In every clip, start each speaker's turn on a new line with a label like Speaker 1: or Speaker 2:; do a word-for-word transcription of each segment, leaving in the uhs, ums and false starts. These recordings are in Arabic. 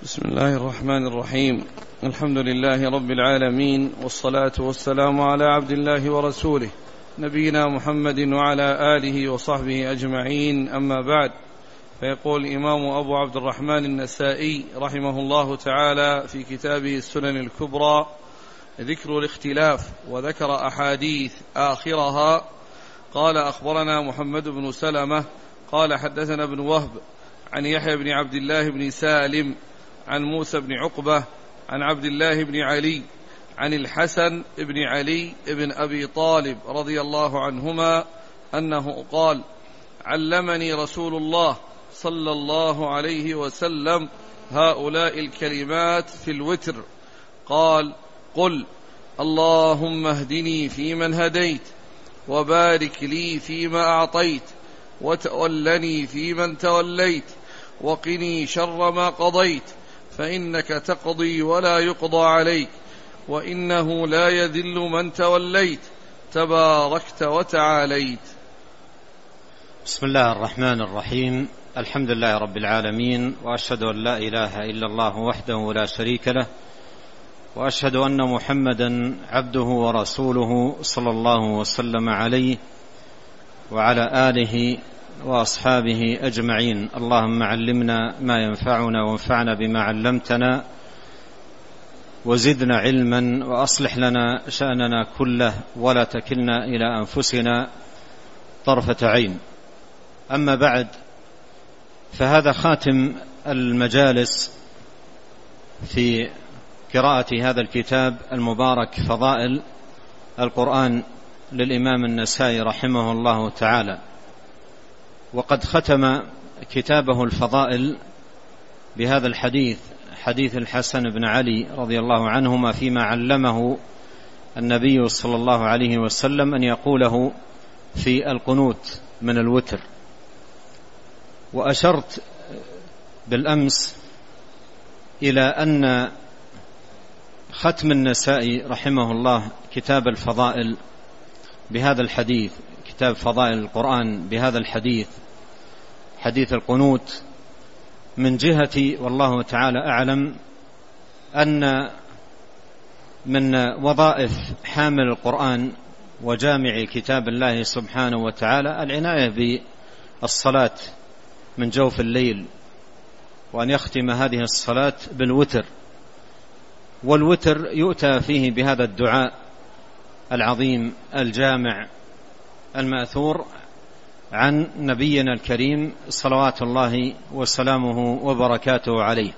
Speaker 1: بسم الله الرحمن الرحيم. الحمد لله رب العالمين، والصلاة والسلام على عبد الله ورسوله نبينا محمد وعلى آله وصحبه أجمعين، أما بعد. فيقول الإمام أبو عبد الرحمن النسائي رحمه الله تعالى في كتابه السنن الكبرى ذكر الاختلاف، وذكر أحاديث آخرها. قال: أخبرنا محمد بن سلمة قال حدثنا ابن وهب عن يحيى بن عبد الله بن سالم عن موسى بن عقبة عن عبد الله بن علي عن الحسن بن علي بن أبي طالب رضي الله عنهما أنه قال: علمني رسول الله صلى الله عليه وسلم هؤلاء الكلمات في الوتر. قال: قل اللهم اهدني فيمن هديت، وبارك لي فيما أعطيت، وتولني فيمن توليت، وقني شر ما قضيت، فإنك تقضي ولا يقضى عليك، وإنه لا يذل من توليت، تباركت وتعاليت.
Speaker 2: بسم الله الرحمن الرحيم. الحمد لله رب العالمين، وأشهد أن لا إله إلا الله وحده لا شريك له، وأشهد أن محمدا عبده ورسوله صلى الله وسلم عليه وعلى آله وأصحابه أجمعين. اللهم علمنا ما ينفعنا، وانفعنا بما علمتنا، وزدنا علما، وأصلح لنا شأننا كله، ولا تكلنا إلى أنفسنا طرفة عين. أما بعد، فهذا خاتم المجالس في قراءة هذا الكتاب المبارك فضائل القرآن للإمام النسائي رحمه الله تعالى. وقد ختم كتابه الفضائل بهذا الحديث، حديث الحسن بن علي رضي الله عنهما، فيما علمه النبي صلى الله عليه وسلم أن يقوله في القنوت من الوتر. وأشرت بالأمس إلى أن ختم النسائي رحمه الله كتاب الفضائل بهذا الحديث، كتاب فضائل القرآن بهذا الحديث، حديث القنوت، من جهة والله تعالى أعلم أن من وظائف حامل القرآن وجامع كتاب الله سبحانه وتعالى العناية بالصلاة من جوف الليل، وأن يختم هذه الصلاة بالوتر. والوتر يؤتى فيه بهذا الدعاء العظيم الجامع المأثور عن نبينا الكريم صلوات الله وسلامه وبركاته عليه.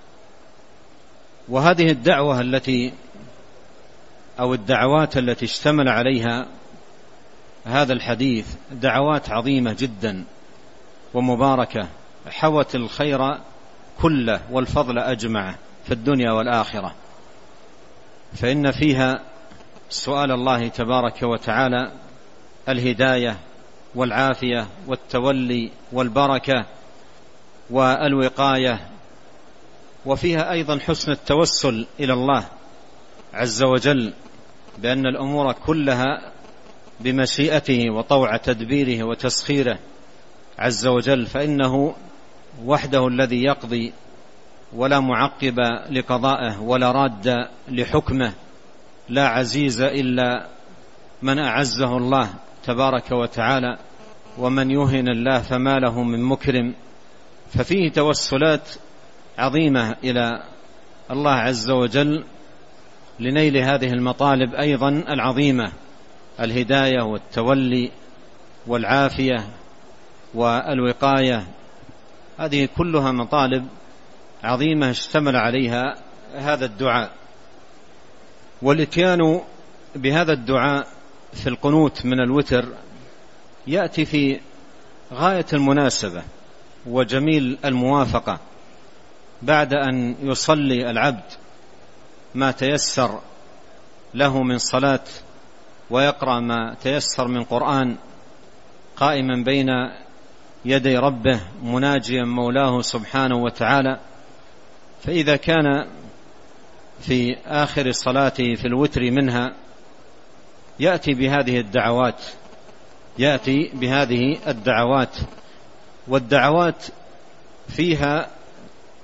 Speaker 2: وهذه الدعوة التي أو الدعوات التي اشتمل عليها هذا الحديث دعوات عظيمة جدا ومباركة، حوت الخير كله والفضل أجمعه في الدنيا والآخرة. فإن فيها سؤال الله تبارك وتعالى الهداية والعافية والتولي والبركة والوقاية، وفيها أيضا حسن التوسل إلى الله عز وجل بأن الأمور كلها بمشيئته وطوع تدبيره وتسخيره عز وجل، فإنه وحده الذي يقضي، ولا معقب لقضائه ولا راد لحكمه، لا عزيز إلا من أعزه الله تبارك وتعالى، ومن يهن الله فما له من مكرم. ففيه توسلات عظيمة إلى الله عز وجل لنيل هذه المطالب أيضا العظيمة، الهداية والتولي والعافية والوقاية. هذه كلها مطالب عظيمة اشتمل عليها هذا الدعاء. والاتيان بهذا الدعاء في القنوت من الوتر يأتي في غاية المناسبة وجميل الموافقة، بعد أن يصلي العبد ما تيسر له من صلاة، ويقرأ ما تيسر من قرآن، قائما بين يدي ربه مناجيا مولاه سبحانه وتعالى. فإذا كان في آخر صلاته في الوتر منها يأتي بهذه الدعوات، يأتي بهذه الدعوات والدعوات فيها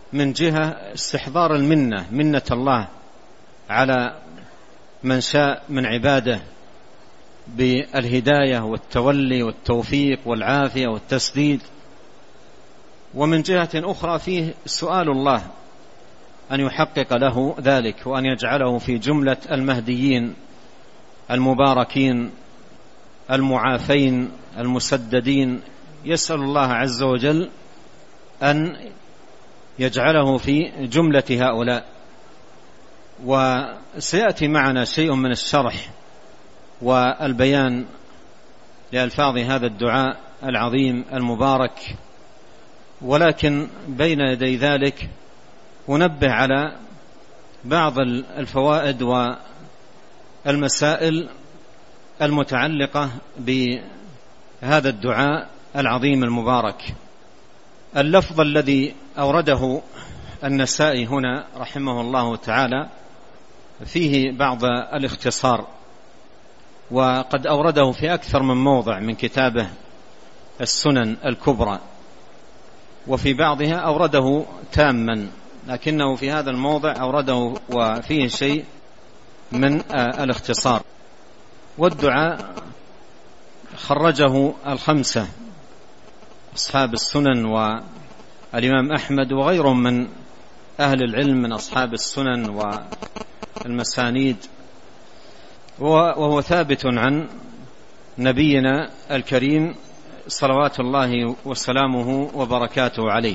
Speaker 2: من جهة استحضار المنة، منة الله على من شاء من عباده بالهداية والتولي والتوفيق والعافية والتسديد. ومن جهة أخرى فيه سؤال الله أن يحقق له ذلك وأن يجعله في جملة المهديين المباركين المعافين المسددين. يسأل الله عز وجل أن يجعله في جملة هؤلاء. وسيأتي معنا شيء من الشرح والبيان لألفاظ هذا الدعاء العظيم المبارك، ولكن بين يدي ذلك أنبه على بعض الفوائد والمسائل المتعلقة بهذا الدعاء العظيم المبارك. اللفظ الذي أورده النسائي هنا رحمه الله تعالى فيه بعض الاختصار، وقد أورده في أكثر من موضع من كتابه السنن الكبرى، وفي بعضها أورده تاما، لكنه في هذا الموضع أورده وفيه شيء من الاختصار. والدعاء خرجه الخمسة أصحاب السنن والإمام أحمد وغيرهم من أهل العلم من أصحاب السنن والمسانيد، وهو ثابت عن نبينا الكريم صلوات الله وسلامه وبركاته عليه.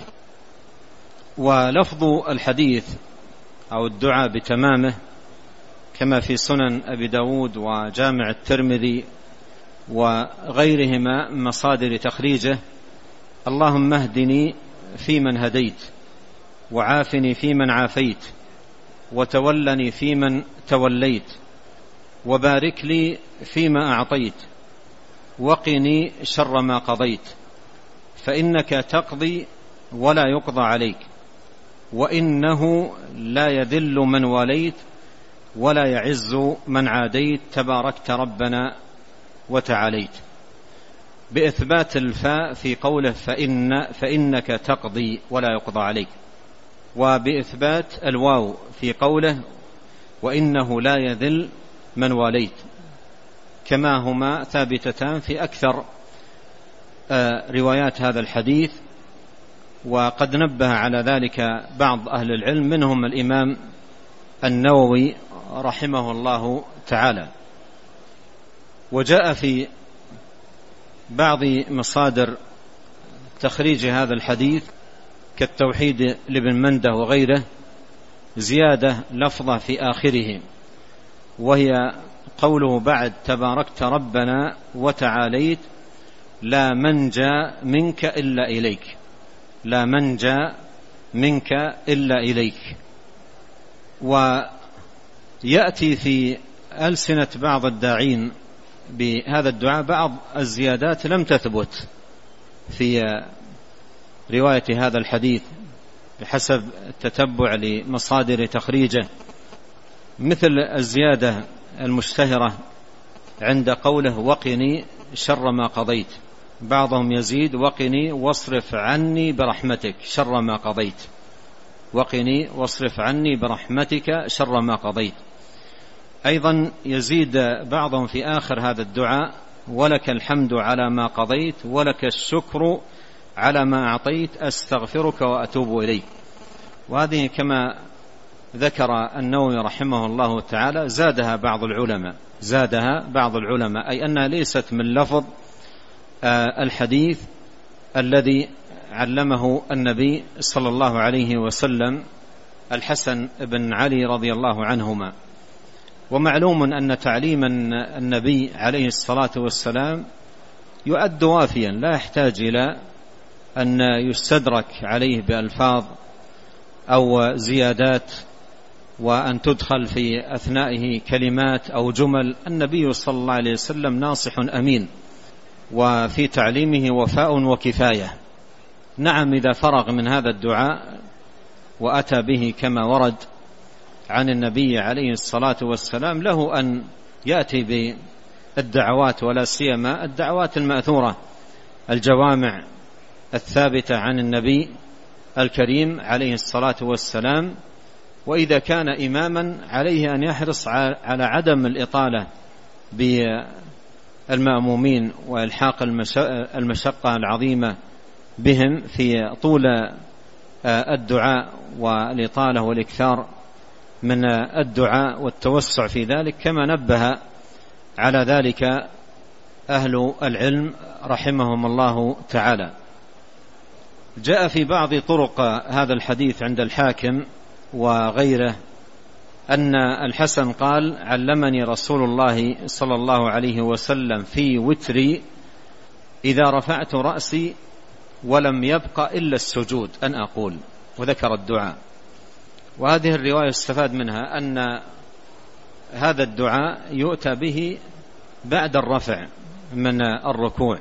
Speaker 2: ولفظ الحديث أو الدعاء بتمامه كما في سنن أبي داود وجامع الترمذي وغيرهما مصادر تخريجه: اللهم اهدني فيمن هديت، وعافني فيمن عافيت، وتولني فيمن توليت، وبارك لي فيما أعطيت، وقني شر ما قضيت، فإنك تقضي ولا يقضى عليك، وإنه لا يذل من واليت ولا يعز من عاديت، تباركت ربنا وتعاليت. بإثبات الفاء في قوله فإن فإنك تقضي ولا يقضى عليك، وبإثبات الواو في قوله وإنه لا يذل من واليت، كما هما ثابتتان في أكثر روايات هذا الحديث. وقد نبه على ذلك بعض أهل العلم منهم الإمام النووي رحمه الله تعالى. وجاء في بعض مصادر تخريج هذا الحديث كالتوحيد لابن منده وغيره زيادة لفظة في آخره، وهي قوله بعد تباركت ربنا وتعاليت لا منجا منك إلا إليك، لا منجا منك إلا إليك. ويأتي في ألسنة بعض الداعين بهذا الدعاء بعض الزيادات لم تثبت في رواية هذا الحديث بحسب التتبع لمصادر تخريجه، مثل الزيادة المشتهرة عند قوله وقني شر ما قضيت. بعضهم يزيد وقني واصرف عني برحمتك شر ما قضيت، وقني واصرف عني برحمتك شر ما قضيت. أيضا يزيد بعضهم في آخر هذا الدعاء ولك الحمد على ما قضيت ولك الشكر على ما أعطيت أستغفرك وأتوب إليك. وهذه كما ذكر النووي رحمه الله تعالى زادها بعض العلماء زادها بعض العلماء أي أنها ليست من لفظ الحديث الذي علمه النبي صلى الله عليه وسلم الحسن بن علي رضي الله عنهما. ومعلوم أن تعليم النبي عليه الصلاة والسلام يؤد وافيا لا يحتاج إلى أن يستدرك عليه بألفاظ أو زيادات وأن تدخل في أثنائه كلمات أو جمل. النبي صلى الله عليه وسلم ناصح أمين، وفي تعليمه وفاء وكفاية. نعم إذا فرغ من هذا الدعاء وأتى به كما ورد عن النبي عليه الصلاة والسلام له أن يأتي بالدعوات، ولا سيما الدعوات المأثورة الجوامع الثابتة عن النبي الكريم عليه الصلاة والسلام. وإذا كان إماما عليه أن يحرص على عدم الإطالة بالمأمومين وإلحاق المشقة العظيمة بهم في طول الدعاء والإطالة والإكثار من الدعاء والتوسع في ذلك، كما نبه على ذلك أهل العلم رحمهم الله تعالى. جاء في بعض طرق هذا الحديث عند الحاكم وغيره أن الحسن قال: علمني رسول الله صلى الله عليه وسلم في وتري إذا رفعت رأسي ولم يبق إلا السجود أن أقول، وذكر الدعاء. وهذه الرواية استفاد منها أن هذا الدعاء يؤتى به بعد الرفع من الركوع.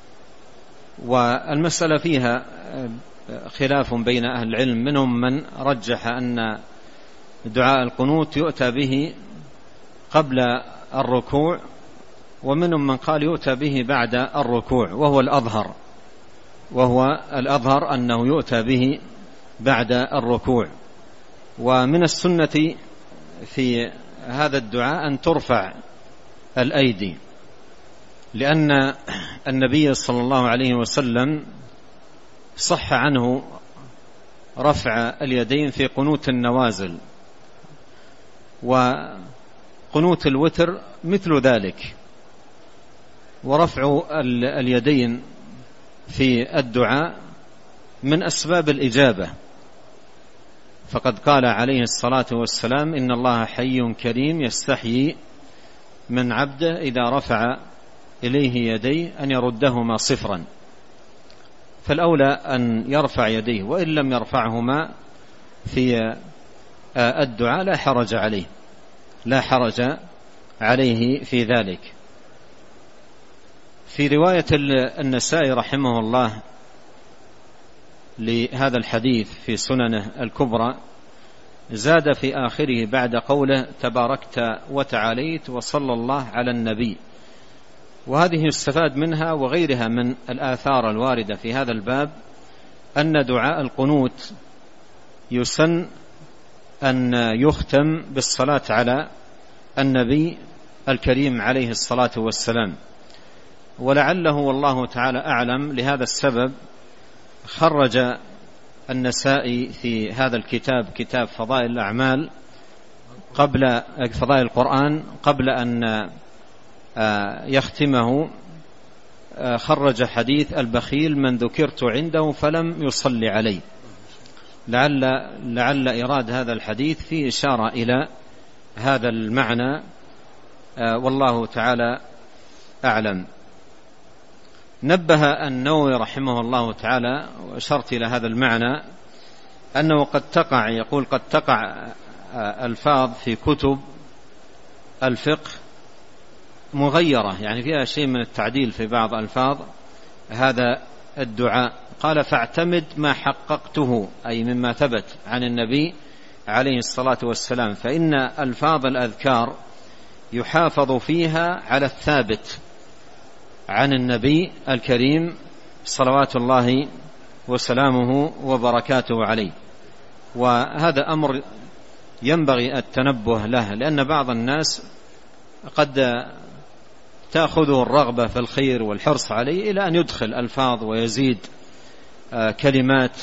Speaker 2: والمسألة فيها خلاف بين أهل العلم، منهم من رجح أن دعاء القنوت يؤتى به قبل الركوع، ومنهم من قال يؤتى به بعد الركوع، وهو الأظهر وهو الأظهر أنه يؤتى به بعد الركوع. ومن السنة في هذا الدعاء أن ترفع الأيدي، لأن النبي صلى الله عليه وسلم صح عنه رفع اليدين في قنوت النوازل، وقنوت الوتر مثل ذلك. ورفع اليدين في الدعاء من أسباب الإجابة، فقد قال عليه الصلاة والسلام: إن الله حي كريم يستحيي من عبده إذا رفع إليه يديه أن يردهما صفرا. فالأولى أن يرفع يديه، وإن لم يرفعهما في الدعاء لا حرج عليه لا حرج عليه في ذلك. في رواية النسائي رحمه الله لهذا الحديث في سننه الكبرى زاد في آخره بعد قوله: تباركت وتعاليت وصلى الله على النبي. وهذه يستفاد منها وغيرها من الآثار الواردة في هذا الباب أن دعاء القنوت يسن أن يختم بالصلاة على النبي الكريم عليه الصلاة والسلام. ولعله والله تعالى أعلم لهذا السبب خرج النسائي في هذا الكتاب، كتاب فضائل الأعمال، قبل فضائل القرآن، قبل أن يختمه خرج حديث البخيل من ذكرت عنده فلم يصلي عليه، لعل لعل إيراد هذا الحديث فيه إشارة إلى هذا المعنى، والله تعالى أعلم. نبه النووي رحمه الله تعالى وأشرت إلى هذا المعنى أنه قد تقع، يقول قد تقع ألفاظ في كتب الفقه مغيرة، يعني فيها شيء من التعديل في بعض ألفاظ هذا الدعاء. قال: فاعتمد ما حققته، أي مما ثبت عن النبي عليه الصلاة والسلام، فإن ألفاظ الأذكار يحافظ فيها على الثابت عن النبي الكريم صلوات الله وسلامه وبركاته عليه. وهذا أمر ينبغي التنبه له، لأن بعض الناس قد تأخذه الرغبة في الخير والحرص عليه إلى أن يدخل ألفاظ ويزيد كلمات.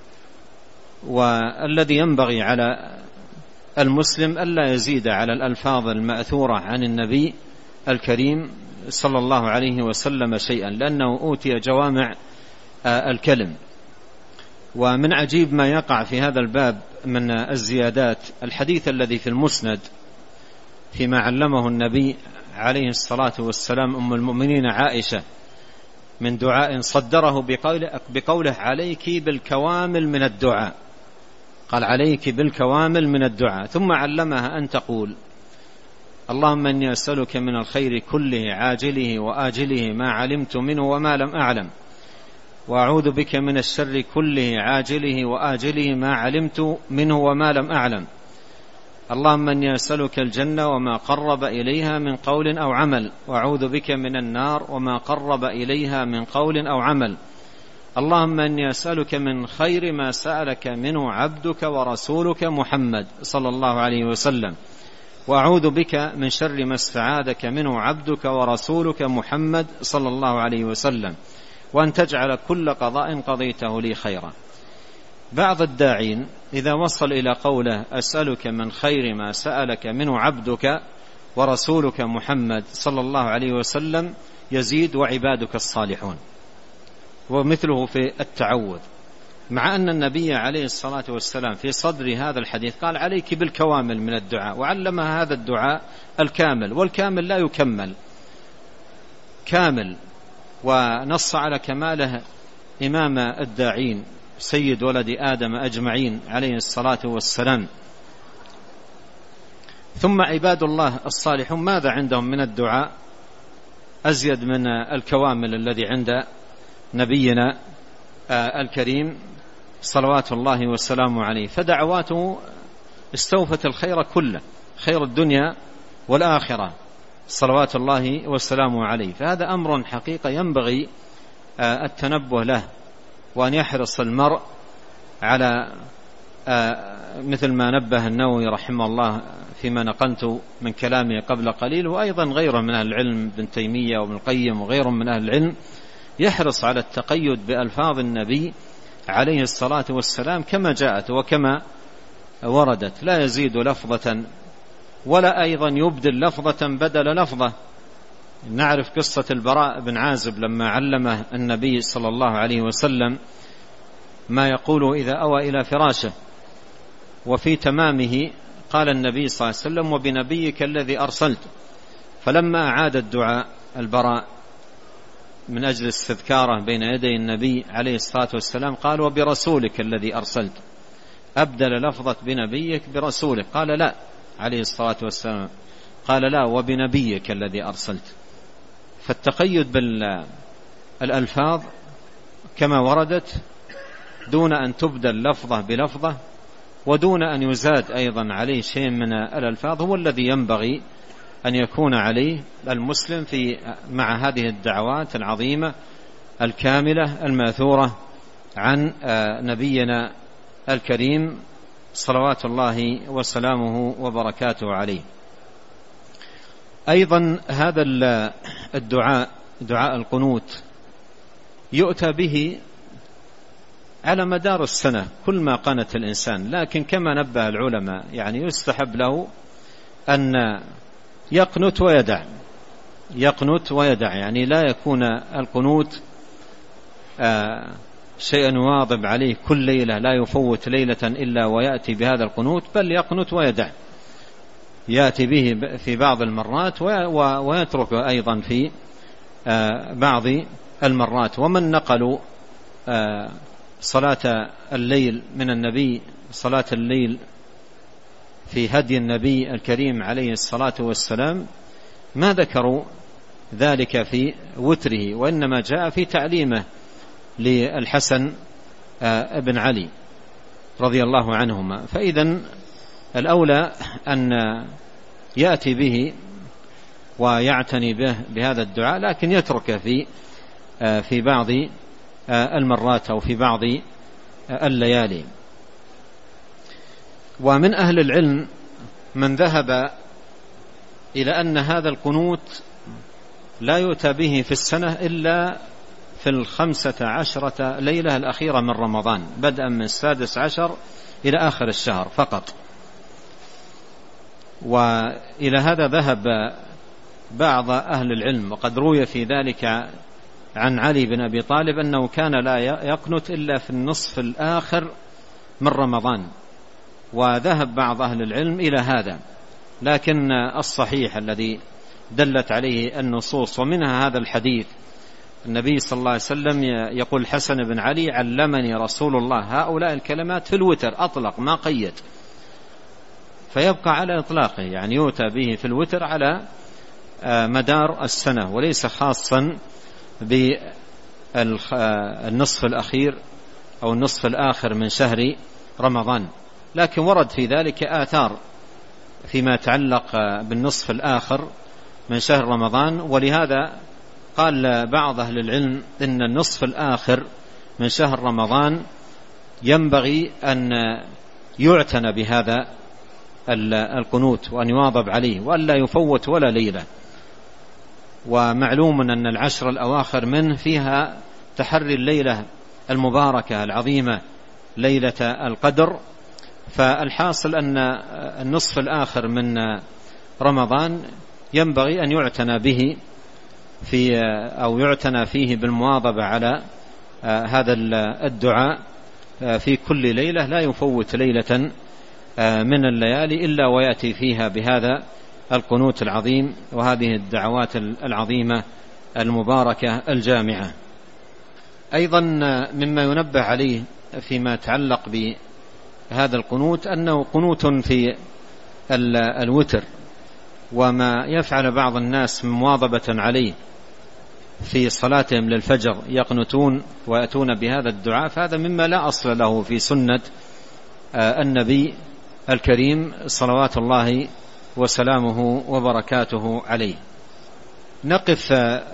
Speaker 2: والذي ينبغي على المسلم ألا يزيد على الألفاظ المأثورة عن النبي الكريم صلى الله عليه وسلم شيئا، لأنه أوتي جوامع الكلم. ومن عجيب ما يقع في هذا الباب من الزيادات الحديث الذي في المسند فيما علمه النبي عليه الصلاة والسلام أم المؤمنين عائشة من دعاء صدره بقوله, بقوله عليك بالكوامل من الدعاء، قال عليك بالكوامل من الدعاء، ثم علمها أن تقول: اللهم إني أسألك من الخير كله عاجله وآجله ما علمت منه وما لم أعلم، وأعوذ بك من الشر كله عاجله وآجله ما علمت منه وما لم أعلم، اللهم إني أسألك الجنة وما قرب إليها من قول أو عمل، وأعوذ بك من النار وما قرب إليها من قول أو عمل، اللهم إني أسألك من خير ما سألك منه عبدك ورسولك محمد صلى الله عليه وسلم، وأعوذ بك من شر ما استعاذك منه عبدك ورسولك محمد صلى الله عليه وسلم، وأن تجعل كل قضاء قضيته لي خيرا. بعض الداعين إذا وصل إلى قوله أسألك من خير ما سألك منه عبدك ورسولك محمد صلى الله عليه وسلم يزيد وعبادك الصالحون، ومثله في التعوذ، مع أن النبي عليه الصلاة والسلام في صدر هذا الحديث قال عليك بالكوامل من الدعاء، وعلمها هذا الدعاء الكامل، والكامل لا يكمل كامل، ونص على كماله إمام الداعين سيد ولد آدم أجمعين عليه الصلاة والسلام. ثم عباد الله الصالحون ماذا عندهم من الدعاء أزيد من الكوامل الذي عند نبينا الكريم صلوات الله والسلام عليه؟ فدعواته استوفت الخير كله، خير الدنيا والآخرة صلوات الله والسلام عليه. فهذا أمر حقيقة ينبغي التنبه له، وأن يحرص المرء على مثل ما نبه النووي رحمه الله فيما نقلت من كلامه قبل قليل، وأيضا غيره من أهل العلم ابن تيمية وابن القيم وغيره من أهل العلم، يحرص على التقيد بألفاظ النبي عليه الصلاة والسلام كما جاءت وكما وردت، لا يزيد لفظة ولا أيضا يبدل لفظة بدل لفظة. نعرف قصة البراء بن عازب لما علمه النبي صلى الله عليه وسلم ما يقول إذا أوى إلى فراشه، وفي تمامه قال النبي صلى الله عليه وسلم وبنبيك الذي أرسلت. فلما أعاد الدعاء البراء من أجل استذكاره بين يدي النبي عليه الصلاة والسلام قال وبرسولك الذي أرسلت، أبدل لفظة بنبيك برسولك، قال لا عليه الصلاة والسلام، قال لا وبنبيك الذي أرسلت. فالتقيد بالألفاظ كما وردت دون أن تبدل لفظة بلفظة، ودون أن يزاد أيضا عليه شيء من الألفاظ، هو الذي ينبغي أن يكون عليه المسلم في مع هذه الدعوات العظيمة الكاملة الماثورة عن نبينا الكريم صلوات الله وسلامه وبركاته عليه. أيضا هذا الدعاء دعاء القنوت يؤتى به على مدار السنة كل ما قنت الإنسان، لكن كما نبه العلماء يعني يستحب له أن يقنت ويدع، يقنت ويدع، يعني لا يكون القنوت آه شيئا واظب عليه كل ليلة، لا يفوت ليلة إلا ويأتي بهذا القنوت، بل يقنت ويدع، يأتي به في بعض المرات ويترك أيضا في آه بعض المرات. ومن نقلوا آه صلاة الليل من النبي، صلاة الليل في هدي النبي الكريم عليه الصلاة والسلام، ما ذكروا ذلك في وتره، وإنما جاء في تعليمه للحسن ابن علي رضي الله عنهما. فإذن الأولى أن يأتي به ويعتني به بهذا الدعاء، لكن يترك في في بعض المرات أو في بعض الليالي. ومن أهل العلم من ذهب إلى أن هذا القنوت لا يؤتى به في السنة إلا في الخمسة عشرة ليلة الأخيرة من رمضان، بدءا من السادس عشر إلى آخر الشهر فقط. وإلى هذا ذهب بعض أهل العلم، وقد روي في ذلك عن علي بن أبي طالب أنه كان لا يقنت إلا في النصف الآخر من رمضان، وذهب بعض أهل العلم إلى هذا، لكن الصحيح الذي دلت عليه النصوص ومنها هذا الحديث، النبي صلى الله عليه وسلم يقول الحسن بن علي علمني رسول الله هؤلاء الكلمات في الوتر، أطلق ما قيد، فيبقى على إطلاقه، يعني يؤتى به في الوتر على مدار السنة، وليس خاصا بالنصف الأخير أو النصف الآخر من شهر رمضان. لكن ورد في ذلك آثار فيما يتعلق بالنصف الآخر من شهر رمضان، ولهذا قال بعض أهل العلم إن النصف الآخر من شهر رمضان ينبغي أن يعتنى بهذا القنوت وأن يواظب عليه وأن لا يفوت ولا ليلة. ومعلوم أن العشر الأواخر منه فيها تحري الليلة المباركة العظيمة ليلة القدر، فالحاصل أن النصف الآخر من رمضان ينبغي أن يعتنى به في أو يعتنى فيه بالمواظبة على هذا الدعاء في كل ليلة، لا يفوت ليلة من الليالي إلا ويأتي فيها بهذا القنوت العظيم وهذه الدعوات العظيمة المباركة الجامعة. أيضا مما ينبه عليه فيما يتعلق بهذا القنوت أنه قنوت في الوتر، وما يفعل بعض الناس مواظبة عليه في صلاتهم للفجر يقنتون ويأتون بهذا الدعاء، فهذا مما لا أصل له في سنة النبي الكريم صلوات الله وسلامه وبركاته عليه. نقف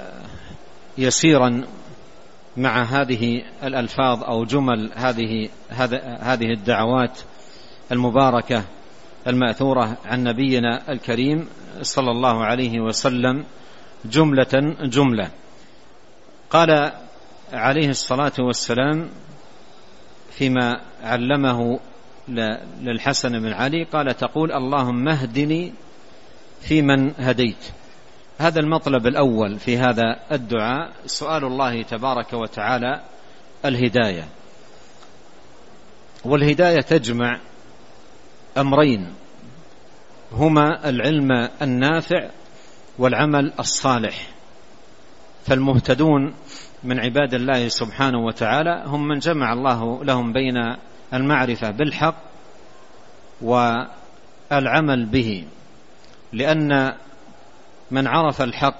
Speaker 2: يسيرا مع هذه الألفاظ أو جمل هذه هذه الدعوات المباركة المأثورة عن نبينا الكريم صلى الله عليه وسلم جملة جملة. قال عليه الصلاة والسلام فيما علمه للحسن بن علي، قال: تقول اللهم اهدني في من هديت. هذا المطلب الأول في هذا الدعاء، سؤال الله تبارك وتعالى الهداية. والهداية تجمع أمرين هما العلم النافع والعمل الصالح. فالمهتدون من عباد الله سبحانه وتعالى هم من جمع الله لهم بين المعرفة بالحق والعمل به، لأن من عرف الحق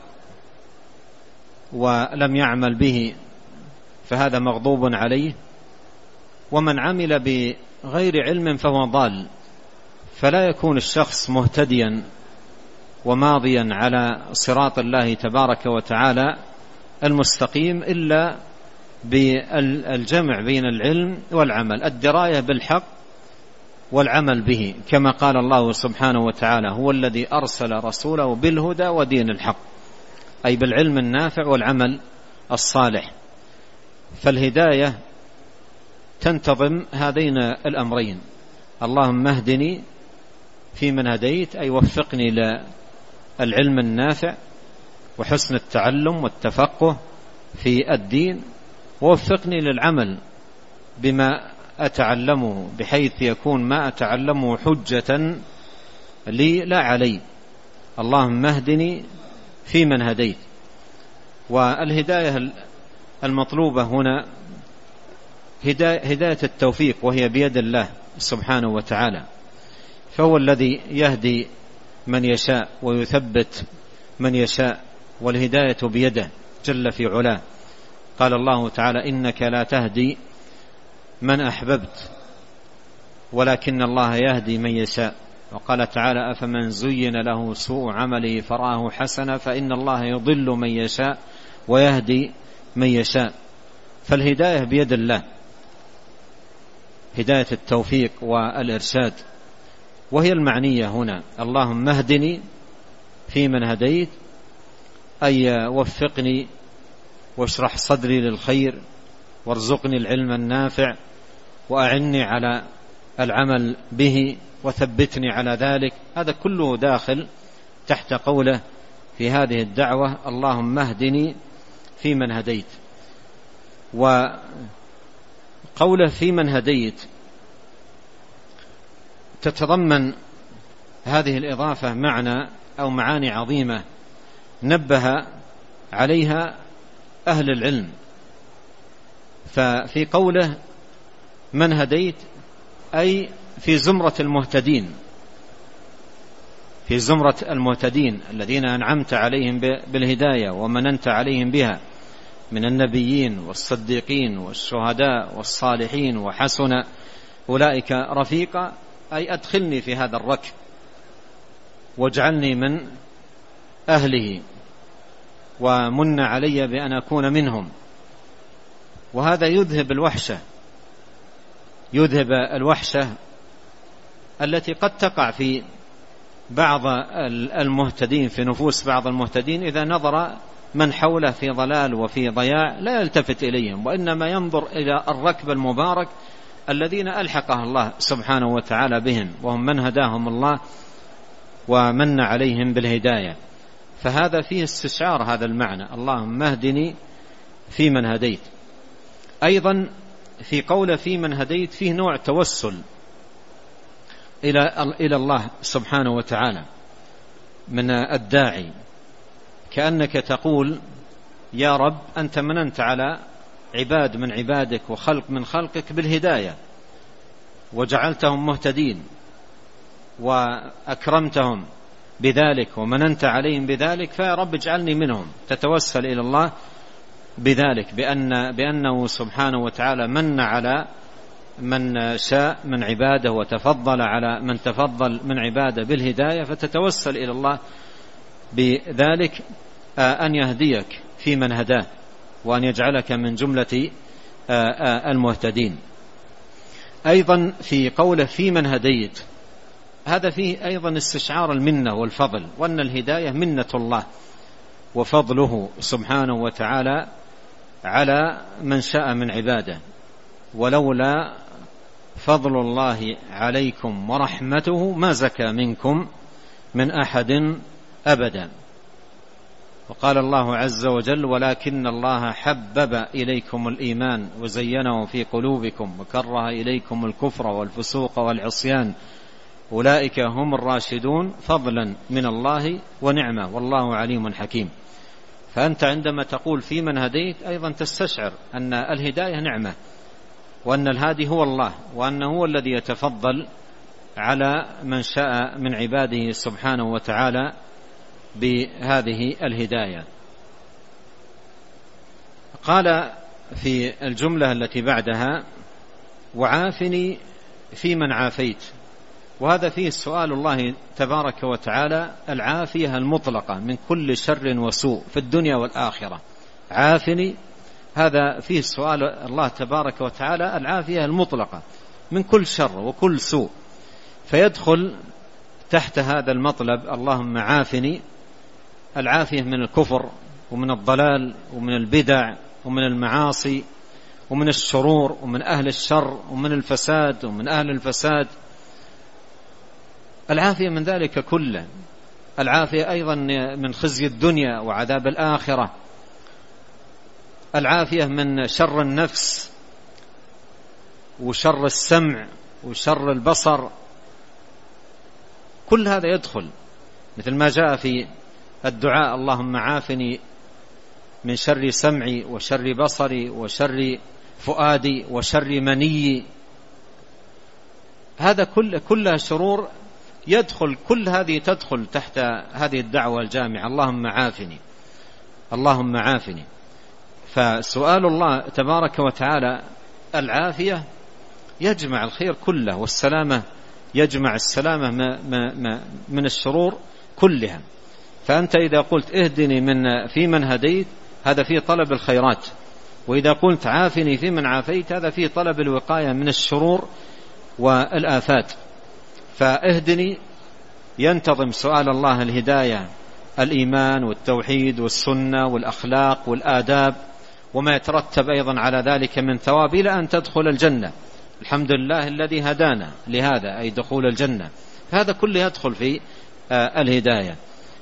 Speaker 2: ولم يعمل به فهذا مغضوب عليه، ومن عمل بغير علم فهو ضال. فلا يكون الشخص مهتديا وماضيا على صراط الله تبارك وتعالى المستقيم إلا بالجمع بين العلم والعمل، الدراية بالحق والعمل به، كما قال الله سبحانه وتعالى: هو الذي أرسل رسوله بالهدى ودين الحق، أي بالعلم النافع والعمل الصالح. فالهداية تنتظم هذين الأمرين: اللهم اهدني في من هديت، أي وفقني للعلم النافع وحسن التعلم والتفقه في الدين، ووفقني للعمل بما أتعلمه بحيث يكون ما أتعلمه حجة لي لا علي. اللهم اهدني في من هديت. والهداية المطلوبة هنا هداية التوفيق، وهي بيد الله سبحانه وتعالى، فهو الذي يهدي من يشاء ويثبت من يشاء، والهداية بيده جل في علاه. قال الله تعالى: إنك لا تهدي من أحببت ولكن الله يهدي من يشاء. وقال تعالى: أفمن زين له سوء عمله فرآه حسنا فإن الله يضل من يشاء ويهدي من يشاء. فالهداية بيد الله، هداية التوفيق والإرشاد، وهي المعنية هنا. اللهم اهدني في من هديت، أي وفقني واشرح صدري للخير وارزقني العلم النافع وأعني على العمل به وثبتني على ذلك. هذا كله داخل تحت قوله في هذه الدعوة: اللهم اهدني في من هديت. وقوله في من هديت تتضمن هذه الإضافة معنى أو معاني عظيمة نبه عليها أهل العلم. ففي قوله من هديت أي في زمرة المهتدين، في زمرة المهتدين الذين أنعمت عليهم بالهداية ومننت عليهم بها من النبيين والصديقين والشهداء والصالحين وحسن أولئك رفيقا، أي أدخلني في هذا الركب واجعلني من أهله ومن علي بأن أكون منهم. وهذا يذهب الوحشة يذهب الوحشة التي قد تقع في بعض المهتدين، في نفوس بعض المهتدين، إذا نظر من حوله في ضلال وفي ضياع لا يلتفت إليهم، وإنما ينظر إلى الركب المبارك الذين ألحقه الله سبحانه وتعالى بهم، وهم من هداهم الله ومن عليهم بالهداية. فهذا فيه استشعار هذا المعنى، اللهم اهدني في من هديت. أيضا في قوله في من هديت فيه نوع توسل إلى إلى الله سبحانه وتعالى من الداعي، كأنك تقول يا رب أنت مننت على عباد من عبادك وخلق من خلقك بالهداية وجعلتهم مهتدين وأكرمتهم بذلك ومننت عليهم بذلك، فيا رب اجعلني منهم. تتوسل إلى الله بذلك، بأن بأنه سبحانه وتعالى من على من شاء من عباده وتفضل على من تفضل من عباده بالهداية، فتتوسل إلى الله بذلك أن يهديك في من هداه وأن يجعلك من جملة المهتدين. أيضا في قوله في من هديت هذا فيه أيضا استشعار المنة والفضل، وأن الهداية منة الله وفضله سبحانه وتعالى على من شاء من عباده، ولولا فضل الله عليكم ورحمته ما زكى منكم من أحد أبدا. وقال الله عز وجل ولكن الله حبب إليكم الإيمان وزينه في قلوبكم وكره إليكم الكفر والفسوق والعصيان أولئك هم الراشدون فضلا من الله ونعمة والله عليم حكيم. فأنت عندما تقول في من هديت أيضا تستشعر أن الهداية نعمة، وأن الهادي هو الله، وأنه هو الذي يتفضل على من شاء من عباده سبحانه وتعالى بهذه الهداية. قال في الجملة التي بعدها وعافني في من عافيت، وهذا فيه سؤال الله تبارك وتعالى العافية المطلقة من كل شر وسوء في الدنيا والآخرة. عافني هذا فيه سؤال الله تبارك وتعالى العافية المطلقة من كل شر وكل سوء، فيدخل تحت هذا المطلب اللهم عافني العافية من الكفر ومن الضلال ومن البدع ومن المعاصي ومن الشرور ومن أهل الشر ومن الفساد ومن أهل الفساد، العافية من ذلك كله. العافية أيضا من خزي الدنيا وعذاب الآخرة، العافية من شر النفس وشر السمع وشر البصر، كل هذا يدخل، مثل ما جاء في الدعاء اللهم عافني من شر سمعي وشر بصري وشر فؤادي وشر مني. هذا كل كلها شرور يدخل، كل هذه تدخل تحت هذه الدعوة الجامعة اللهم عافني اللهم عافني. فسؤال الله تبارك وتعالى العافية يجمع الخير كله، والسلامة يجمع السلامة من الشرور كلها. فأنت إذا قلت اهدني من في من هديت هذا فيه طلب الخيرات، وإذا قلت عافني في من عافيت هذا فيه طلب الوقاية من الشرور والآفات. فاهدني ينتظم سؤال الله الهداية، الإيمان والتوحيد والسنة والأخلاق والآداب وما يترتب أيضا على ذلك من ثواب إلى أن تدخل الجنة. الحمد لله الذي هدانا لهذا، أي دخول الجنة. هذا كله يدخل في الهداية.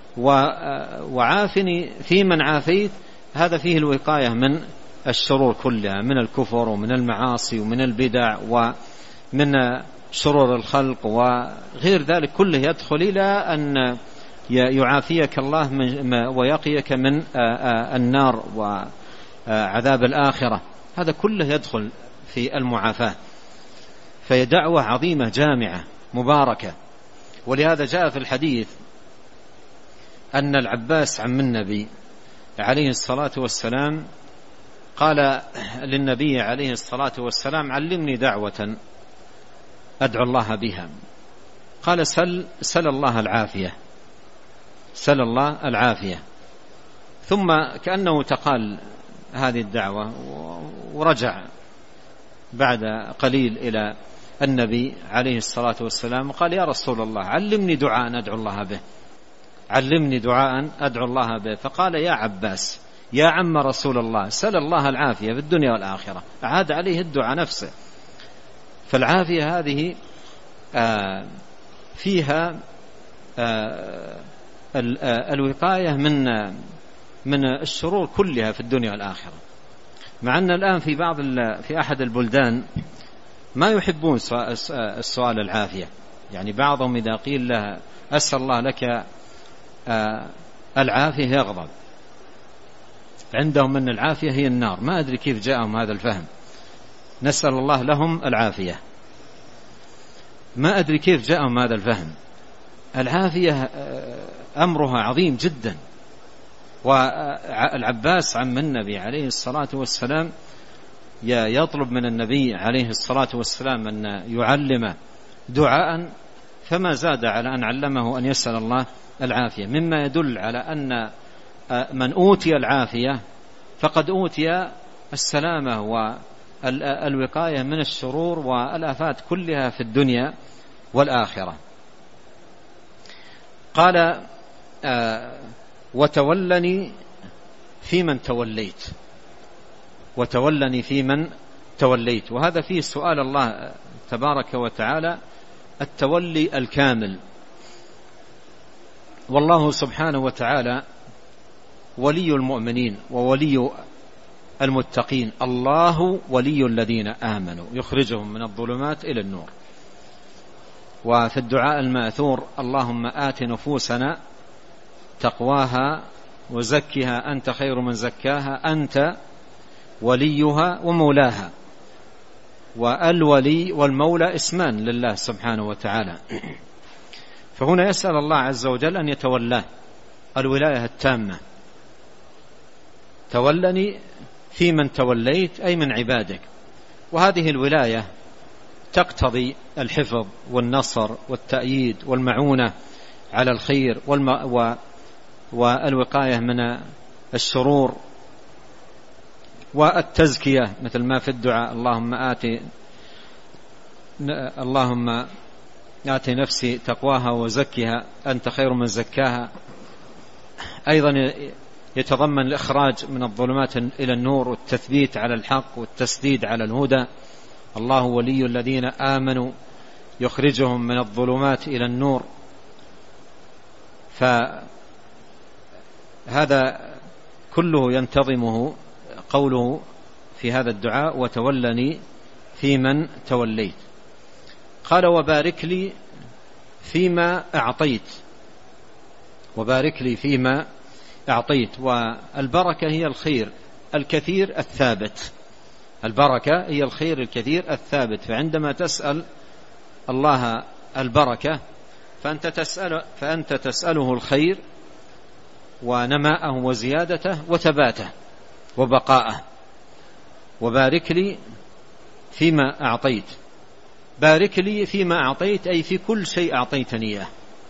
Speaker 2: وعافني في من عافيت هذا فيه الوقاية من الشرور كلها، من الكفر ومن المعاصي ومن البدع ومن شرور الخلق وغير ذلك كله يدخل إلى أن يعافيك الله ويقيك من النار وعذاب الآخرة. هذا كله يدخل في المعافاة. فهي دعوة عظيمة جامعة مباركة. ولهذا جاء في الحديث أن العباس عم النبي عليه الصلاة والسلام قال للنبي عليه الصلاة والسلام علمني دعوة أدعو الله بها. قال سل, سل الله العافية سل الله العافية. ثم كأنه تقال هذه الدعوة ورجع بعد قليل إلى النبي عليه الصلاة والسلام وقال: يا رسول الله علمني دعاء أدعو الله به، علمني دعاء أدعو الله به. فقال: يا عباس يا عم رسول الله سل الله العافية في الدنيا والآخرة. عاد عليه الدعاء نفسه. فالعافية هذه فيها الوقاية من من الشرور كلها في الدنيا والآخرة. مع أن الآن في بعض في أحد البلدان ما يحبون السؤال العافية، يعني بعضهم إذا قيل له أسأل الله لك العافية يغضب. عندهم من العافية هي النار. ما أدري كيف جاءهم هذا الفهم. نسأل الله لهم العافية. ما أدري كيف جاءهم هذا الفهم. العافية أمرها عظيم جدا. والعباس عم النبي عليه الصلاة والسلام يطلب من النبي عليه الصلاة والسلام أن يعلم دعاء، فما زاد على أن علمه أن يسأل الله العافية، مما يدل على أن من أوتي العافية فقد أوتي السلامة والوقاية من الشرور والآفات كلها في الدنيا والآخرة. قال: وتولني في من توليت، وتولني في من توليت. وهذا فيه سؤال الله تبارك وتعالى التولي الكامل. والله سبحانه وتعالى ولي المؤمنين وولي المتقين. الله ولي الذين آمنوا يخرجهم من الظلمات إلى النور. وفي الدعاء المأثور: اللهم آت نفوسنا تقواها وزكها أنت خير من زكاها أنت وليها ومولاها. والولي والمولى اسمان لله سبحانه وتعالى. فهنا يسأل الله عز وجل أن يتولاه الولاية التامة. تولني في من توليت أي من عبادك. وهذه الولاية تقتضي الحفظ والنصر والتأييد والمعونة على الخير والم... و... والوقاية من الشرور والتزكية، مثل ما في الدعاء: اللهم آتي اللهم آتي نفسي تقواها وزكها أنت خير من زكاها. أيضا يتضمن الإخراج من الظلمات إلى النور والتثبيت على الحق والتسديد على الهدى. الله ولي الذين آمنوا يخرجهم من الظلمات إلى النور. فهذا كله ينتظمه قوله في هذا الدعاء: وتولني في من توليت. قال: وبارك لي فيما أعطيت، وبارك لي فيما أعطيت. والبركة هي الخير الكثير الثابت. البركة هي الخير الكثير الثابت. فعندما تسأل الله البركة فأنت تسأل فأنت تسأله الخير ونماءه وزيادته وثباته وبقاءه. وبارك لي فيما أعطيت. بارك لي فيما أعطيت أي في كل شيء أعطيتني إياه.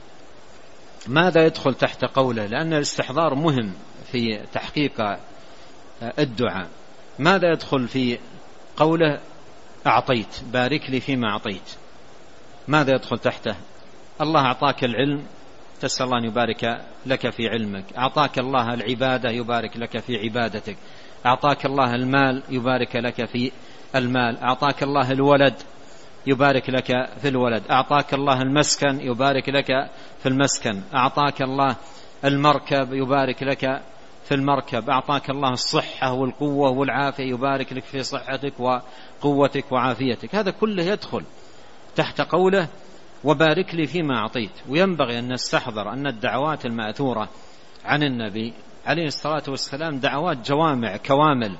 Speaker 2: ماذا يدخل تحت قوله؟ لأن الاستحضار مهم في تحقيق الدعاء. ماذا يدخل في قوله أعطيت؟ بارك لي فيما أعطيت. ماذا يدخل تحته؟ الله أعطاك العلم، تسأل الله أن يبارك لك في علمك. أعطاك الله العبادة، يبارك لك في عبادتك. أعطاك الله المال، يبارك لك في المال. أعطاك الله الولد، يبارك لك في الولد. أعطاك الله المسكن، يبارك لك في المسكن. أعطاك الله المركب، يبارك لك في المركب. أعطاك الله الصحة والقوة والعافية، يبارك لك في صحتك وقوتك وعافيتك. هذا كله يدخل تحت قوله وبارك لي فيما أعطيت. وينبغي أن نستحضر أن الدعوات المأثورة عن النبي عليه الصلاة والسلام دعوات جوامع كوامل.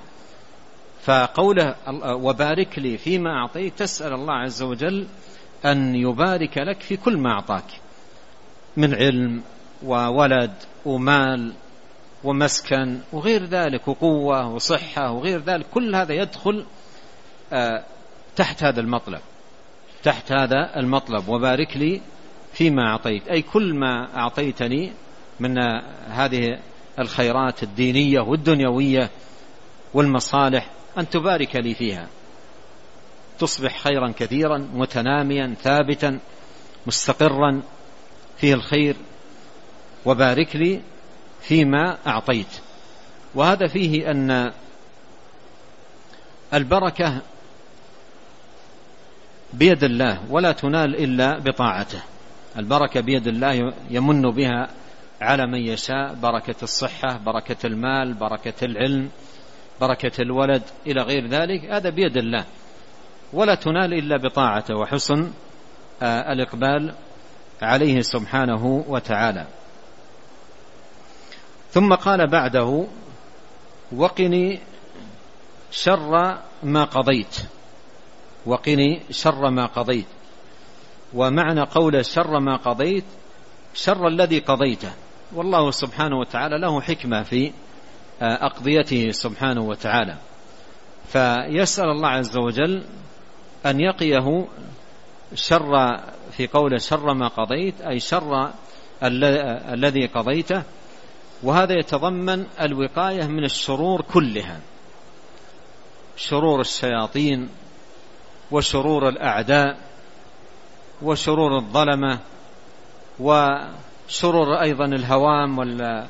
Speaker 2: فقوله وبارك لي فيما أعطيت تسأل الله عز وجل أن يبارك لك في كل ما أعطاك من علم وولد ومال ومسكن وغير ذلك وقوة وصحة وغير ذلك. كل هذا يدخل تحت هذا المطلب، تحت هذا المطلب وبارك لي فيما أعطيت، أي كل ما أعطيتني من هذه الخيرات الدينية والدنيوية والمصالح أن تبارك لي فيها، تصبح خيرا كثيرا متناميا ثابتا مستقرا فيه الخير، وبارك لي فيما أعطيت. وهذا فيه أن البركة بيد الله ولا تنال إلا بطاعته. البركة بيد الله يمن بها على من يشاء، بركة الصحة، بركة المال، بركة العلم، بركة الولد إلى غير ذلك، هذا بيد الله ولا تنال إلا بطاعته وحسن الإقبال عليه سبحانه وتعالى. ثم قال بعده: وقني شر ما قضيت. وقني شر ما قضيت. ومعنى قول شر ما قضيت شر الذي قضيته، والله سبحانه وتعالى له حكمة في أقضيته سبحانه وتعالى، فيسأل الله عز وجل أن يقيه شر، في قول شر ما قضيت أي شر الذي قضيته، وهذا يتضمن الوقاية من الشرور كلها، شرور الشياطين وشرور الأعداء وشرور الظلمة وشرور أيضا الهوام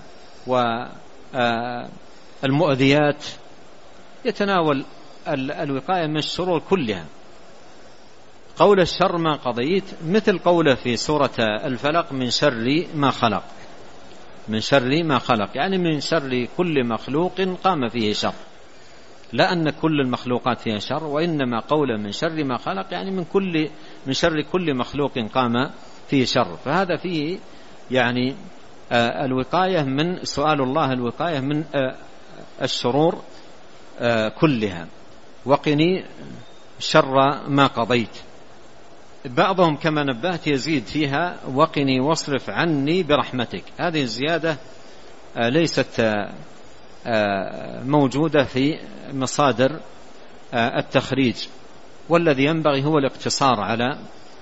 Speaker 2: والمؤذيات، يتناول الوقاية من الشرور كلها. قول الشر ما قضيت مثل قوله في سورة الفلق: من شر ما خلق. من شر ما خلق يعني من شر كل مخلوق قام فيه شر، لا أن كل المخلوقات فيها شر، وإنما قوله من شر ما خلق يعني من كل من شر كل مخلوق قام فيه شر. فهذا فيه يعني آه الوقاية من سؤال الله، الوقاية من آه الشرور آه كلها. وقني شر ما قضيت. بعضهم كما نبهت يزيد فيها: وقني واصرف عني برحمتك. هذه الزيادة آه ليست آه موجودة في مصادر التخريج، والذي ينبغي هو الاقتصار على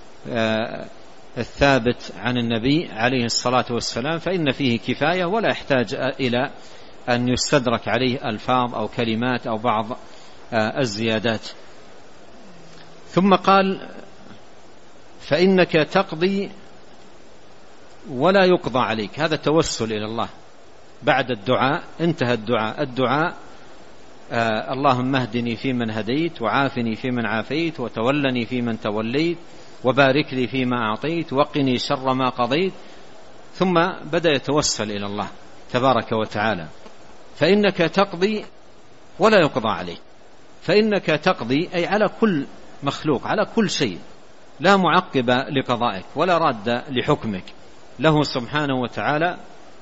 Speaker 2: الثابت عن النبي عليه الصلاة والسلام، فإن فيه كفاية ولا يحتاج إلى أن يستدرك عليه ألفاظ أو كلمات أو بعض الزيادات. ثم قال: فإنك تقضي ولا يقضى عليك. هذا توسل إلى الله بعد الدعاء، انتهى الدعاء. الدعاء آه اللهم اهدني فيمن هديت، وعافني فيمن عافيت، وتولني فيمن توليت، وبارك لي فيما أعطيت، وقني شر ما قضيت. ثم بدأ يتوسل إلى الله تبارك وتعالى: فإنك تقضي ولا يقضى عليك. فإنك تقضي أي على كل مخلوق، على كل شيء، لا معقب لقضائك ولا راد لحكمك، له سبحانه وتعالى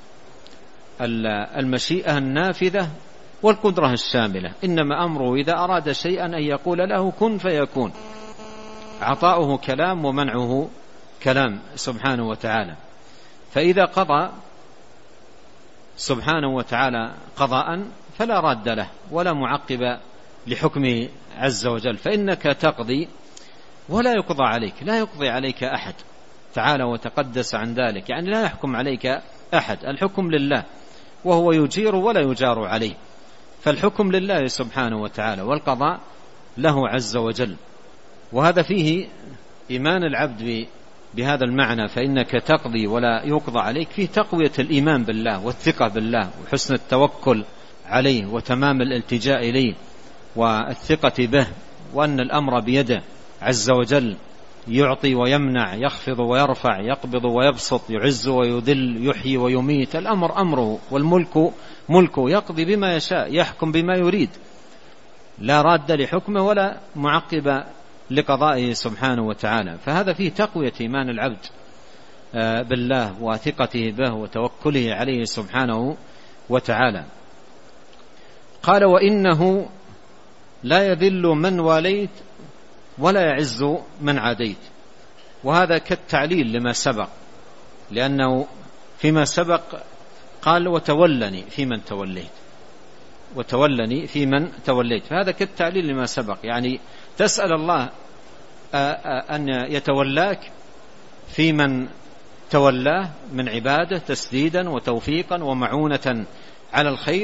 Speaker 2: المشيئة النافذة والقدرة الشاملة. إنما أمره إذا أراد شيئا أن يقول له كن فيكون. عطاؤه كلام ومنعه كلام سبحانه وتعالى. فإذا قضى سبحانه وتعالى قضاء فلا راد له ولا معقب لحكمه عز وجل. فإنك تقضي ولا يقضى عليك، لا يقضي عليك أحد تعالى وتقدس عن ذلك، يعني لا يحكم عليك أحد، الحكم لله، وهو يجير ولا يجار عليه. فالحكم لله سبحانه وتعالى والقضاء له عز وجل. وهذا فيه إيمان العبد بهذا المعنى، فإنك تقضي ولا يقضى عليك، فيه تقوية الإيمان بالله والثقة بالله وحسن التوكل عليه وتمام الالتجاء إليه والثقة به، وأن الأمر بيده عز وجل، يعطي ويمنع، يخفض ويرفع، يقبض ويبسط، يعز ويذل، يحيي ويميت. الأمر أمره والملك ملكه، يقضي بما يشاء، يحكم بما يريد، لا راد لحكمه ولا معقب لقضائه سبحانه وتعالى. فهذا فيه تقوية إيمان العبد بالله وثقته به وتوكله عليه سبحانه وتعالى. قال: وإنه لا يذل من واليت ولا يعز من عاديت. وهذا كالتعليل لما سبق، لأنه فيما سبق قال: وتولني فيمن توليت، وتولني فيمن توليت، فهذا كالتعليل لما سبق، يعني تسأل الله أن يتولاك في من تولاه من عباده تسديدا وتوفيقا ومعونة على الخير،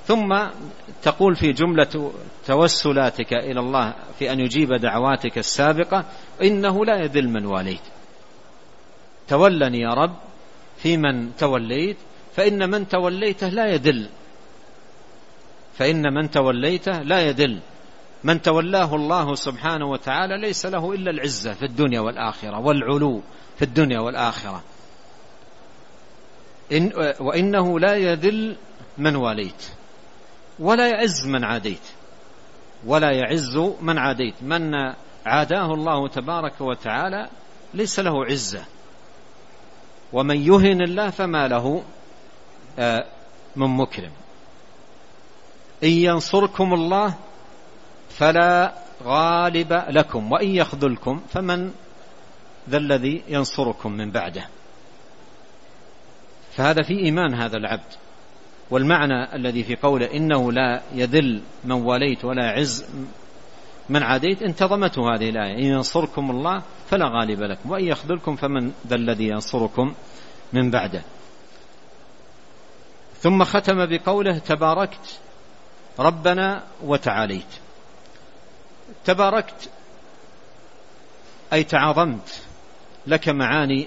Speaker 2: ثم تقول في جملة توسلاتك إلى الله في أن يجيب دعواتك السابقة: إنه لا يذل من واليت، تولني يا رب في من توليت، فإن من توليته لا يذل، فإن من توليته لا يذل. من تولاه الله سبحانه وتعالى ليس له إلا العزة في الدنيا والآخرة والعلو في الدنيا والآخرة. إن وإنه لا يذل من واليت ولا يعز من عاديت، ولا يعز من عاديت. من عاداه الله تبارك وتعالى ليس له عزة، ومن يهن الله فما له من مكرم. إن ينصركم الله فلا غالب لكم وإن يخذلكم فمن ذا الذي ينصركم من بعده. فهذا في إيمان هذا العبد. والمعنى الذي في قوله إنه لا يذل من واليت ولا يعز من عاديت انتظمته هذه الآية: إن ينصركم الله فلا غالب لكم وإن يخذلكم فمن ذا الذي ينصركم من بعده. ثم ختم بقوله: تباركت ربنا وتعاليت. تباركت أي تعظمت، لك معاني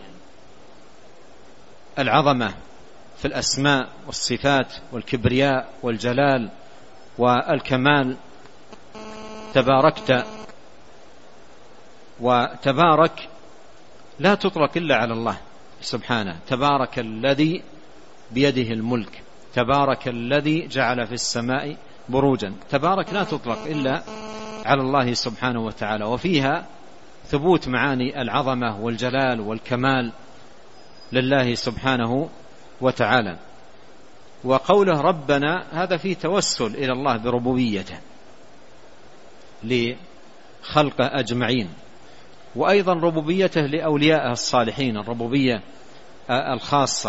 Speaker 2: العظمة في الأسماء والصفات والكبرياء والجلال والكمال. تباركت، وتبارك لا تطلق إلا على الله سبحانه. تبارك الذي بيده الملك، تبارك الذي جعل في السماء بروجا. تبارك لا تطلق إلا على الله سبحانه وتعالى، وفيها ثبوت معاني العظمة والجلال والكمال لله سبحانه وتعالى. وقوله ربنا هذا فيه توسل إلى الله بربوبيته لخلقه أجمعين، وأيضا ربوبيته لأوليائه الصالحين، الربوبية الخاصة.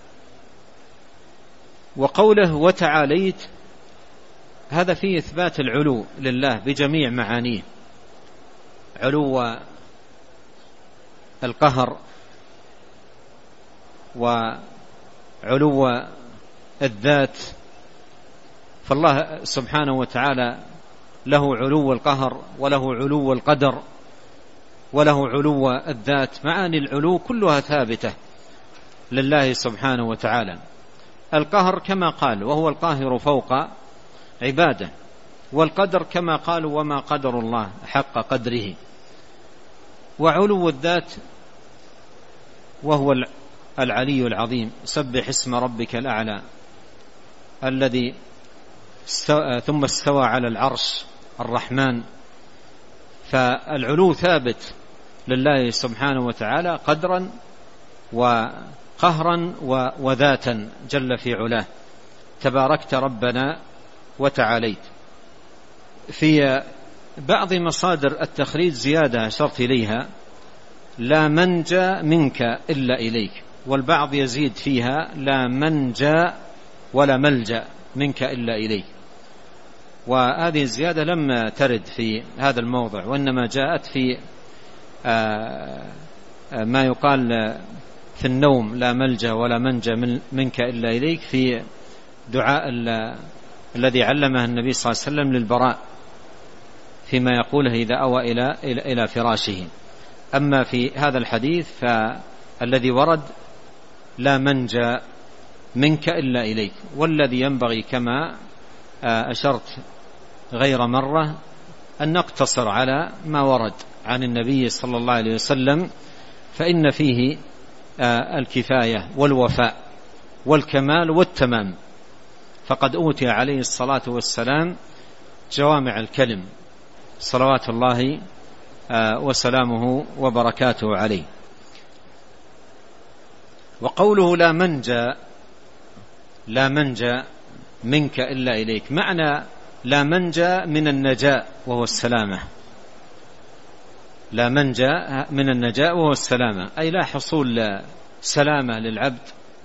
Speaker 2: وقوله وتعاليت هذا فيه إثبات العلو لله بجميع معانيه: علو القهر، وعلو الذات. فالله سبحانه وتعالى له علو القهر وله علو القدر وله علو الذات. معاني العلو كلها ثابتة لله سبحانه وتعالى. القهر كما قال: وهو القاهر فوق عباده. والقدر كما قالوا: وما قدر الله حق قدره. وعلو الذات وهو العلي العظيم. سبح اسم ربك الأعلى الذي استوى ثم استوى على العرش الرحمن. فالعلو ثابت لله سبحانه وتعالى قدرا وقهرا وذاتا جل في علاه. تباركت ربنا وتعاليت. في بعض مصادر التخريج زيادة أشرت إليها: لا منجى منك إلا إليك. والبعض يزيد فيها: لا منجى ولا ملجأ منك إلا إليك. وهذه الزيادة لم ترد في هذا الموضع، وإنما جاءت في ما يقال في النوم: لا ملجأ ولا منجى منك إلا إليك، في دعاء الذي علمه النبي صلى الله عليه وسلم للبراء فيما يقوله إذا أوى إلى إلى فراشه. أما في هذا الحديث فالذي ورد: لا منجى منك إلا إليك. والذي ينبغي كما أشرت غير مرة أن نقتصر على ما ورد عن النبي صلى الله عليه وسلم، فإن فيه الكفاية والوفاء والكمال والتمام. فقد أوتي عليه الصلاة والسلام جوامع الكلم صلوات الله وسلامه وبركاته عليه. وقوله لا منجى لا منجى منك إلا إليك، معنى لا منجى من النجاة وهو السلامة. لا منجى من النجاة وهو السلامة، أي لا حصول سلامة للعبد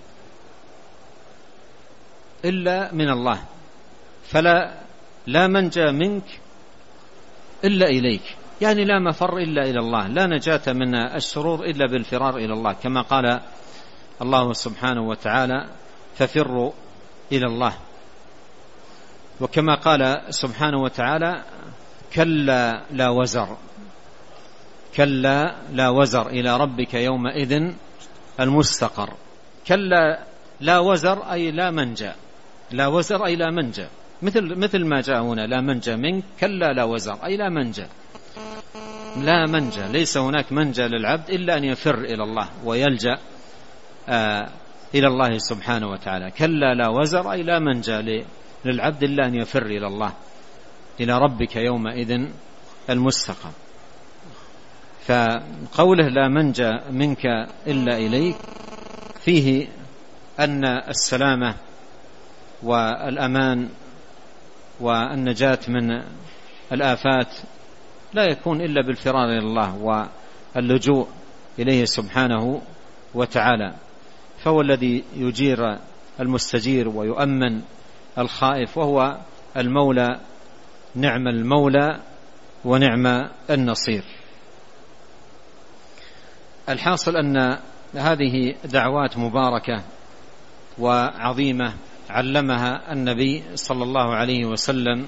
Speaker 2: إلا من الله. فلا لا منجى منك إلا إليك، يعني لا مفر إلا إلى الله، لا نجاة من الشرور إلا بالفرار إلى الله، كما قال الله سبحانه وتعالى: ففروا إلى الله. وكما قال سبحانه وتعالى كلا لا وزر، كلا لا وزر إلى ربك يومئذ المستقر. كلا لا وزر أي لا منجا، لا وزر أي لا منجا، مثل مثل ما جاء هنا لا منجا منك، كلا لا وزر أي لا منجا، لا منجا، ليس هناك منجا للعبد إلا أن يفر إلى الله ويلجأ آه إلى الله سبحانه وتعالى. كلا لا وزر أي لا منجا للعبد إلا أن يفر إلى الله، إلى ربك يومئذ المستقر. فقوله لا منجا منك إلا إليك فيه أن السلامة والأمان والنجاة من الآفات لا يكون إلا بالفرار إلى الله واللجوء إليه سبحانه وتعالى، فهو الذي يجير المستجير ويؤمن الخائف، وهو المولى، نعم المولى ونعم النصير. الحاصل أن هذه دعوات مباركة وعظيمة علمها النبي صلى الله عليه وسلم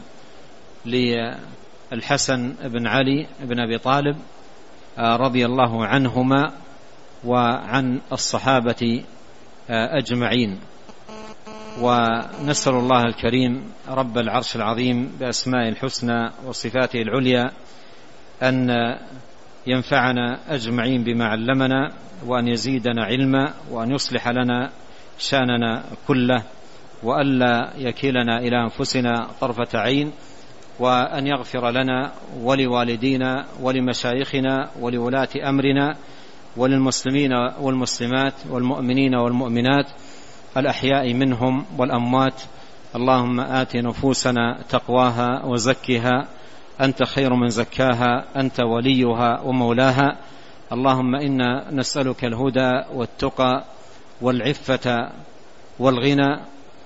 Speaker 2: للحسن بن علي بن أبي طالب رضي الله عنهما وعن الصحابة أجمعين. ونسأل الله الكريم رب العرش العظيم بأسمائه الحسنى وصفاته العليا أن ينفعنا أجمعين بما علمنا، وأن يزيدنا علما، وأن يصلح لنا شأننا كله، وألا يكلنا إلى أنفسنا طرفة عين، وأن يغفر لنا ولوالدينا ولمشايخنا ولولاة أمرنا وللمسلمين والمسلمات والمؤمنين والمؤمنات الأحياء منهم والأموات. اللهم آت نفوسنا تقواها وزكها أنت خير من زكاها، أنت وليها ومولاها. اللهم إنا نسألك الهدى والتقى والعفة والغنى.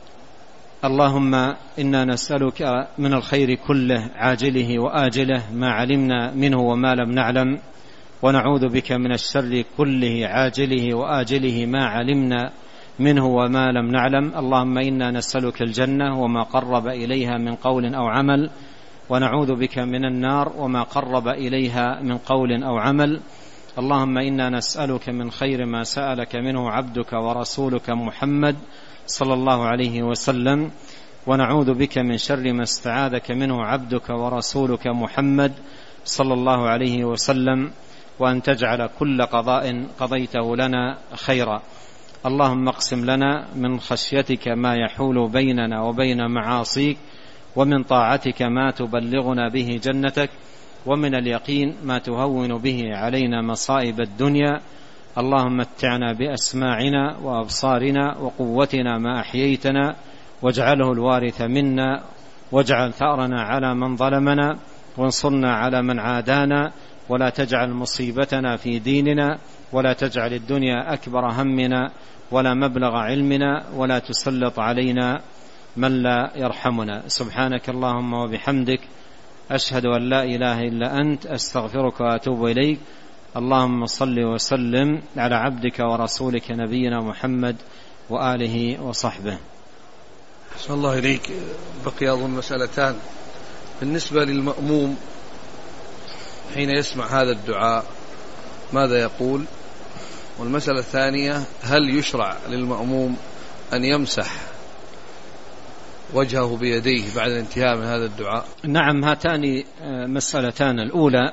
Speaker 2: اللهم إنا نسألك من الخير كله عاجله وآجله ما علمنا منه وما لم نعلم، ونعوذ بك من الشر كله عاجله وآجله ما علمنا منه وما لم نعلم. اللهم إنا نسألك الجنة وما قرب إليها من قول أو عمل، ونعوذ بك من النار وما قرب إليها من قول أو عمل. اللهم إنا نسألك من خير ما سألك منه عبدك ورسولك محمد صلى الله عليه وسلم، ونعوذ بك من شر ما استعاذك منه عبدك ورسولك محمد صلى الله عليه وسلم، وأن تجعل كل قضاء قضيته لنا خيرا. اللهم اقسم لنا من خشيتك ما يحول بيننا وبين معاصيك، ومن طاعتك ما تبلغنا به جنتك، ومن اليقين ما تهون به علينا مصائب الدنيا. اللهم متعنا بأسماعنا وأبصارنا وقوتنا ما أحييتنا، واجعله الوارث منا، واجعل ثأرنا على من ظلمنا، وانصرنا على من عادانا، ولا تجعل مصيبتنا في ديننا، ولا تجعل الدنيا أكبر همنا ولا مبلغ علمنا، ولا تسلط علينا من لا يرحمنا. سبحانك اللهم وبحمدك، أشهد أن لا إله إلا أنت، أستغفرك وأتوب إليك. اللهم صل وسلم على عبدك ورسولك نبينا محمد وآله وصحبه.
Speaker 1: صلى الله إليك. بقي أظن مسألتان. بالنسبة للمأموم حين يسمع هذا الدعاء ماذا يقول؟ والمسألة الثانية، هل يشرع للمأموم أن يمسح وجهه بيديه بعد الانتهاء من هذا الدعاء؟
Speaker 2: نعم، هاتان مسألتان. الأولى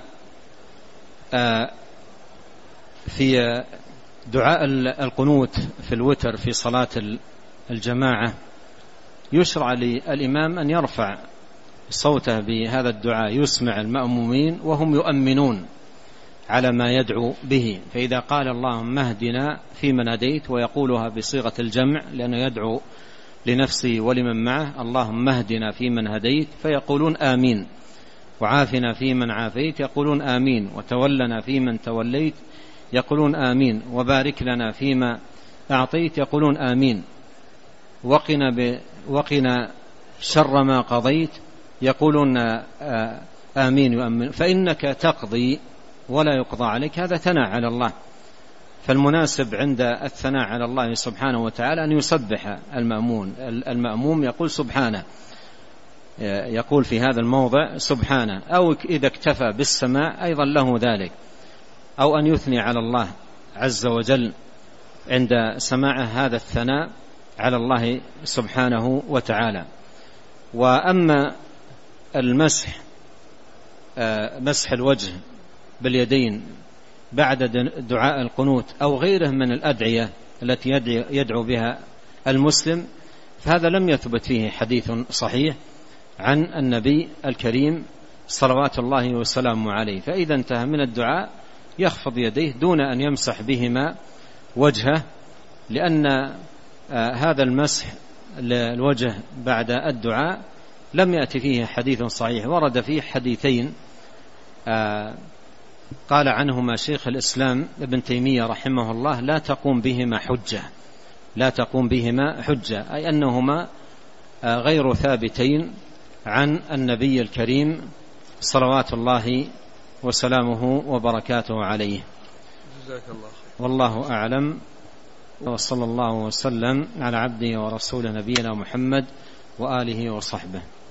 Speaker 2: في دعاء القنوت في الوتر في صلاة الجماعة، يشرع للإمام أن يرفع صوته بهذا الدعاء يسمع المأمومين وهم يؤمنون على ما يدعو به. فإذا قال اللهم اهدنا فيمن هديت، ويقولها بصيغة الجمع لأنه يدعو لنفسه ولمن معه، اللهم اهدنا فيمن هديت، فيقولون آمين. وعافنا فيمن عافيت، يقولون آمين. وتولنا فيمن توليت، يقولون آمين. وبارك لنا فيما أعطيت، يقولون آمين. وقنا, ب... وقنا شر ما قضيت، يقولون آمين يؤمن. فإنك تقضي ولا يقضى عليك، هذا ثناء على الله. فالمناسب عند الثناء على الله سبحانه وتعالى أن يسبح المأمون. المأموم يقول سبحانه، يقول في هذا الموضع سبحانه، أو إذا اكتفى بالسماع أيضا له ذلك، أو أن يثني على الله عز وجل عند سماع هذا الثناء على الله سبحانه وتعالى. وأما المسح مسح الوجه باليدين بعد دعاء القنوت أو غيره من الأدعية التي يدعو بها المسلم، فهذا لم يثبت فيه حديث صحيح عن النبي الكريم صلوات الله وسلامه عليه. فإذا انتهى من الدعاء يخفض يديه دون أن يمسح بهما وجهه، لأن هذا المسح للوجه بعد الدعاء لم يأتي فيه حديث صحيح. ورد فيه حديثين قال عنهما شيخ الإسلام ابن تيمية رحمه الله لا تقوم بهما حجة، لا تقوم بهما حجة، أي أنهما غير ثابتين عن النبي الكريم صلوات الله وسلامه وبركاته عليه.
Speaker 1: جزاك الله خير.
Speaker 2: والله أعلم، وصلى الله وسلم على عبده ورسوله نبينا محمد وآله وصحبه.